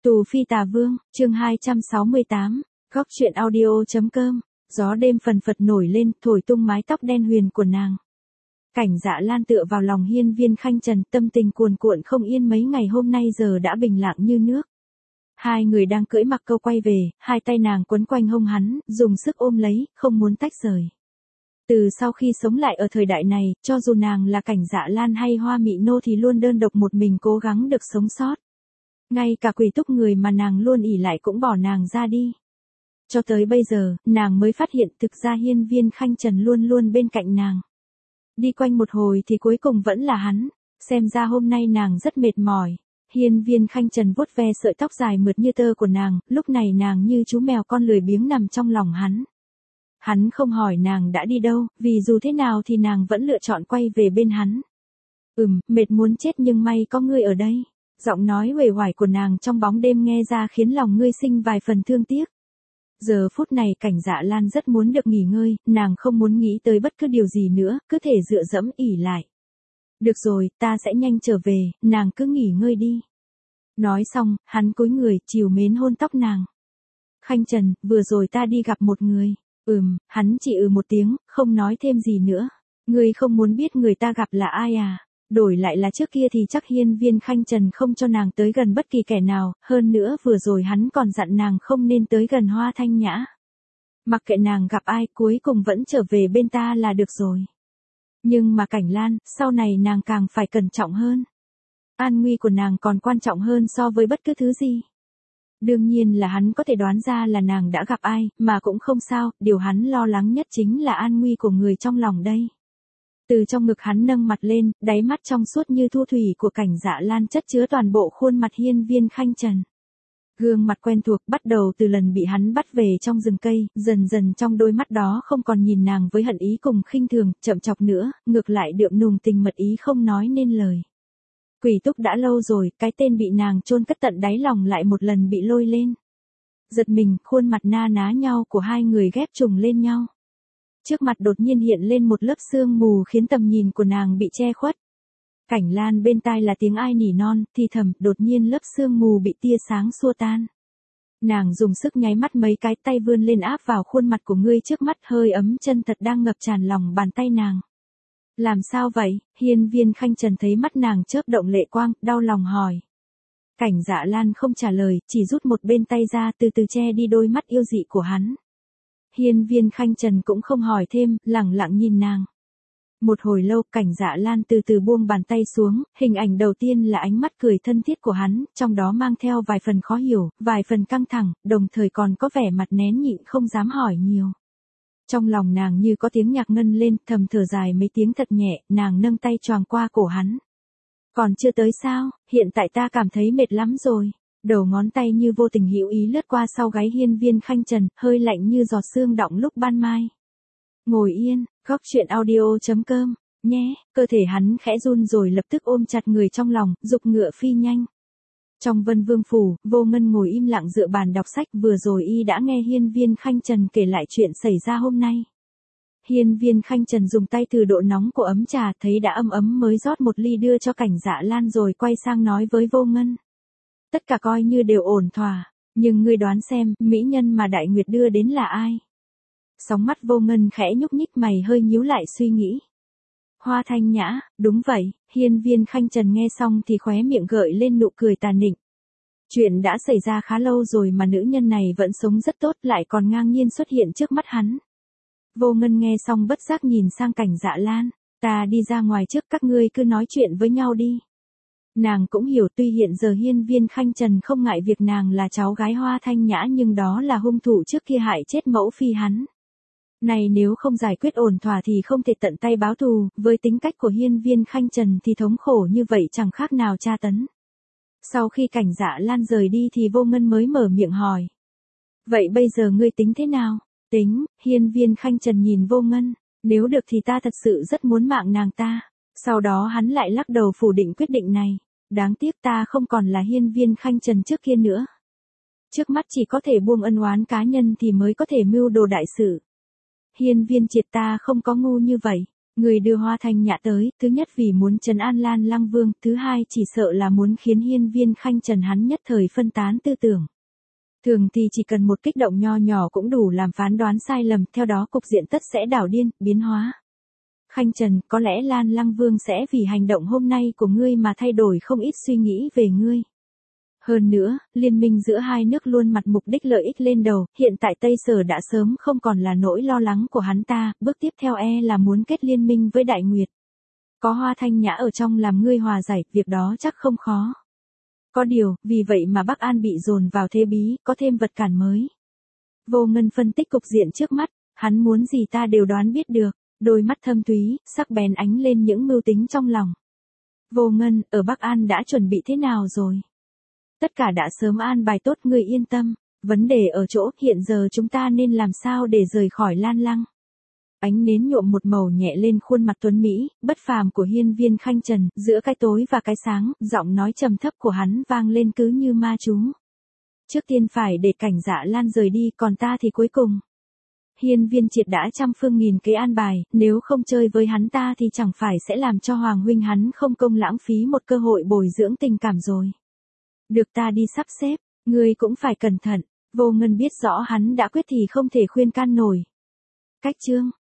Tù Phi Tà Vương, chương 268, góc truyện audio.com, gió đêm phần phật nổi lên, thổi tung mái tóc đen huyền của nàng. Cảnh Dạ Lan tựa vào lòng Hiên Viên Khanh Trần, tâm tình cuồn cuộn không yên mấy ngày hôm nay giờ đã bình lặng như nước. Hai người đang cưỡi mặc câu quay về, hai tay nàng quấn quanh hông hắn, dùng sức ôm lấy, không muốn tách rời. Từ sau khi sống lại ở thời đại này, cho dù nàng là Cảnh Dạ Lan hay Hoa Mị Nô thì luôn đơn độc một mình cố gắng được sống sót. Ngay cả Quỷ Túc người mà nàng luôn ỷ lại cũng bỏ nàng ra đi. Cho tới bây giờ, nàng mới phát hiện thực ra Hiên Viên Khanh Trần luôn luôn bên cạnh nàng. Đi quanh một hồi thì cuối cùng vẫn là hắn, xem ra hôm nay nàng rất mệt mỏi. Hiên Viên Khanh Trần vuốt ve sợi tóc dài mượt như tơ của nàng, lúc này nàng như chú mèo con lười biếng nằm trong lòng hắn. Hắn không hỏi nàng đã đi đâu, vì dù thế nào thì nàng vẫn lựa chọn quay về bên hắn. Mệt muốn chết nhưng may có ngươi ở đây. Giọng nói uể oải của nàng trong bóng đêm nghe ra khiến lòng ngươi sinh vài phần thương tiếc. Giờ phút này Cảnh Dạ Lan rất muốn được nghỉ ngơi, nàng không muốn nghĩ tới bất cứ điều gì nữa, cứ thể dựa dẫm ỉ lại. Được rồi, ta sẽ nhanh trở về, nàng cứ nghỉ ngơi đi. Nói xong, hắn cúi người, trìu mến hôn tóc nàng. Khanh Trần, vừa rồi ta đi gặp một người. Hắn chỉ một tiếng, không nói thêm gì nữa. Ngươi không muốn biết người ta gặp là ai à? Đổi lại là trước kia thì chắc Hiên Viên Khanh Trần không cho nàng tới gần bất kỳ kẻ nào, hơn nữa vừa rồi hắn còn dặn nàng không nên tới gần Hoa Thanh Nhã. Mặc kệ nàng gặp ai cuối cùng vẫn trở về bên ta là được rồi. Nhưng mà Cảnh Lan, sau này nàng càng phải cẩn trọng hơn. An nguy của nàng còn quan trọng hơn so với bất cứ thứ gì. Đương nhiên là hắn có thể đoán ra là nàng đã gặp ai, mà cũng không sao, điều hắn lo lắng nhất chính là an nguy của người trong lòng đây. Từ trong ngực hắn nâng mặt lên, đáy mắt trong suốt như thu thủy của Cảnh Dạ Lan chất chứa toàn bộ khuôn mặt Hiên Viên Khanh Trần. Gương mặt quen thuộc bắt đầu từ lần bị hắn bắt về trong rừng cây, dần dần trong đôi mắt đó không còn nhìn nàng với hận ý cùng khinh thường, chậm chọc nữa, ngược lại đượm nùng tình mật ý không nói nên lời. Quỷ Túc đã lâu rồi, cái tên bị nàng chôn cất tận đáy lòng lại một lần bị lôi lên. Giật mình, khuôn mặt na ná nhau của hai người ghép trùng lên nhau. Trước mặt đột nhiên hiện lên một lớp sương mù khiến tầm nhìn của nàng bị che khuất. Cảnh Lan bên tai là tiếng ai nỉ non, thì thầm, đột nhiên lớp sương mù bị tia sáng xua tan. Nàng dùng sức nháy mắt mấy cái, tay vươn lên áp vào khuôn mặt của ngươi trước mắt, hơi ấm chân thật đang ngập tràn lòng bàn tay nàng. Làm sao vậy? Hiên Viên Khanh Trần thấy mắt nàng chớp động lệ quang, đau lòng hỏi. Cảnh Dạ Lan không trả lời, chỉ rút một bên tay ra từ từ che đi đôi mắt yêu dị của hắn. Hiên Viên Khanh Trần cũng không hỏi thêm, lẳng lặng nhìn nàng. Một hồi lâu, Cảnh Dạ Lan từ từ buông bàn tay xuống, hình ảnh đầu tiên là ánh mắt cười thân thiết của hắn, trong đó mang theo vài phần khó hiểu, vài phần căng thẳng, đồng thời còn có vẻ mặt nén nhịn không dám hỏi nhiều. Trong lòng nàng như có tiếng nhạc ngân lên, thầm thở dài mấy tiếng thật nhẹ, nàng nâng tay choàng qua cổ hắn. Còn chưa tới sao, hiện tại ta cảm thấy mệt lắm rồi. Đầu ngón tay như vô tình hữu ý lướt qua sau gáy Hiên Viên Khanh Trần, hơi lạnh như giọt sương đọng lúc ban mai. Ngồi yên, góc truyện audio.com, nhé, cơ thể hắn khẽ run rồi lập tức ôm chặt người trong lòng, giục ngựa phi nhanh. Trong Vân Vương phủ, Vô Ngân ngồi im lặng dựa bàn đọc sách, vừa rồi y đã nghe Hiên Viên Khanh Trần kể lại chuyện xảy ra hôm nay. Hiên Viên Khanh Trần dùng tay từ độ nóng của ấm trà, thấy đã ấm ấm mới rót một ly đưa cho Cảnh Dạ Lan rồi quay sang nói với Vô Ngân. Tất cả coi như đều ổn thỏa, nhưng ngươi đoán xem, mỹ nhân mà Đại Nguyệt đưa đến là ai? Sóng mắt Vô Ngân khẽ nhúc nhích, mày hơi nhíu lại suy nghĩ. Hoa Thanh Nhã, đúng vậy. Hiên Viên Khanh Trần nghe xong thì khóe miệng gợi lên nụ cười tà nịnh. Chuyện đã xảy ra khá lâu rồi mà nữ nhân này vẫn sống rất tốt, lại còn ngang nhiên xuất hiện trước mắt hắn. Vô Ngân nghe xong bất giác nhìn sang Cảnh Dạ Lan, ta đi ra ngoài trước, các ngươi cứ nói chuyện với nhau đi. Nàng cũng hiểu tuy hiện giờ Hiên Viên Khanh Trần không ngại việc nàng là cháu gái Hoa Thanh Nhã nhưng đó là hung thủ trước kia hại chết mẫu phi hắn. Này nếu không giải quyết ổn thỏa thì không thể tận tay báo thù, với tính cách của Hiên Viên Khanh Trần thì thống khổ như vậy chẳng khác nào tra tấn. Sau khi Cảnh Dạ Lan rời đi thì Vô Ngân mới mở miệng hỏi. Vậy bây giờ ngươi tính thế nào? Tính, Hiên Viên Khanh Trần nhìn Vô Ngân, nếu được thì ta thật sự rất muốn mạng nàng ta. Sau đó hắn lại lắc đầu phủ định quyết định này. Đáng tiếc ta không còn là Hiên Viên Khanh Trần trước kia nữa. Trước mắt chỉ có thể buông ân oán cá nhân thì mới có thể mưu đồ đại sự. Hiên Viên Triệt ta không có ngu như vậy. Người đưa Hoa Thanh Nhã tới, thứ nhất vì muốn trấn an Lan Lăng Vương, thứ hai chỉ sợ là muốn khiến Hiên Viên Khanh Trần hắn nhất thời phân tán tư tưởng. Thường thì chỉ cần một kích động nho nhỏ cũng đủ làm phán đoán sai lầm, theo đó cục diện tất sẽ đảo điên, biến hóa. Khanh Trần, có lẽ Lan Lăng Vương sẽ vì hành động hôm nay của ngươi mà thay đổi không ít suy nghĩ về ngươi. Hơn nữa, liên minh giữa hai nước luôn mặt mục đích lợi ích lên đầu, hiện tại Tây Sở đã sớm không còn là nỗi lo lắng của hắn ta, bước tiếp theo là muốn kết liên minh với Đại Nguyệt. Có Hoa Thanh Nhã ở trong làm ngươi hòa giải, việc đó chắc không khó. Có điều, vì vậy mà Bắc An bị dồn vào thế bí, có thêm vật cản mới. Vô Ngân phân tích cục diện trước mắt, hắn muốn gì ta đều đoán biết được, đôi mắt thâm thúy, sắc bén ánh lên những mưu tính trong lòng. Vô Ngân, ở Bắc An đã chuẩn bị thế nào rồi? Tất cả đã sớm an bài tốt, ngươi yên tâm, vấn đề ở chỗ hiện giờ chúng ta nên làm sao để rời khỏi Lan Lăng. Ánh nến nhuộm một màu nhẹ lên khuôn mặt tuấn Mỹ, bất phàm của Hiên Viên Khanh Trần, giữa cái tối và cái sáng, giọng nói trầm thấp của hắn vang lên cứ như ma chú. Trước tiên phải để Cảnh Dạ Lan rời đi, còn ta thì cuối cùng. Hiên Viên Triệt đã trăm phương nghìn kế an bài, nếu không chơi với hắn ta thì chẳng phải sẽ làm cho Hoàng huynh hắn không công lãng phí một cơ hội bồi dưỡng tình cảm rồi. Được, ta đi sắp xếp, ngươi cũng phải cẩn thận. Vô Ngân biết rõ hắn đã quyết thì không thể khuyên can nổi. Cách chương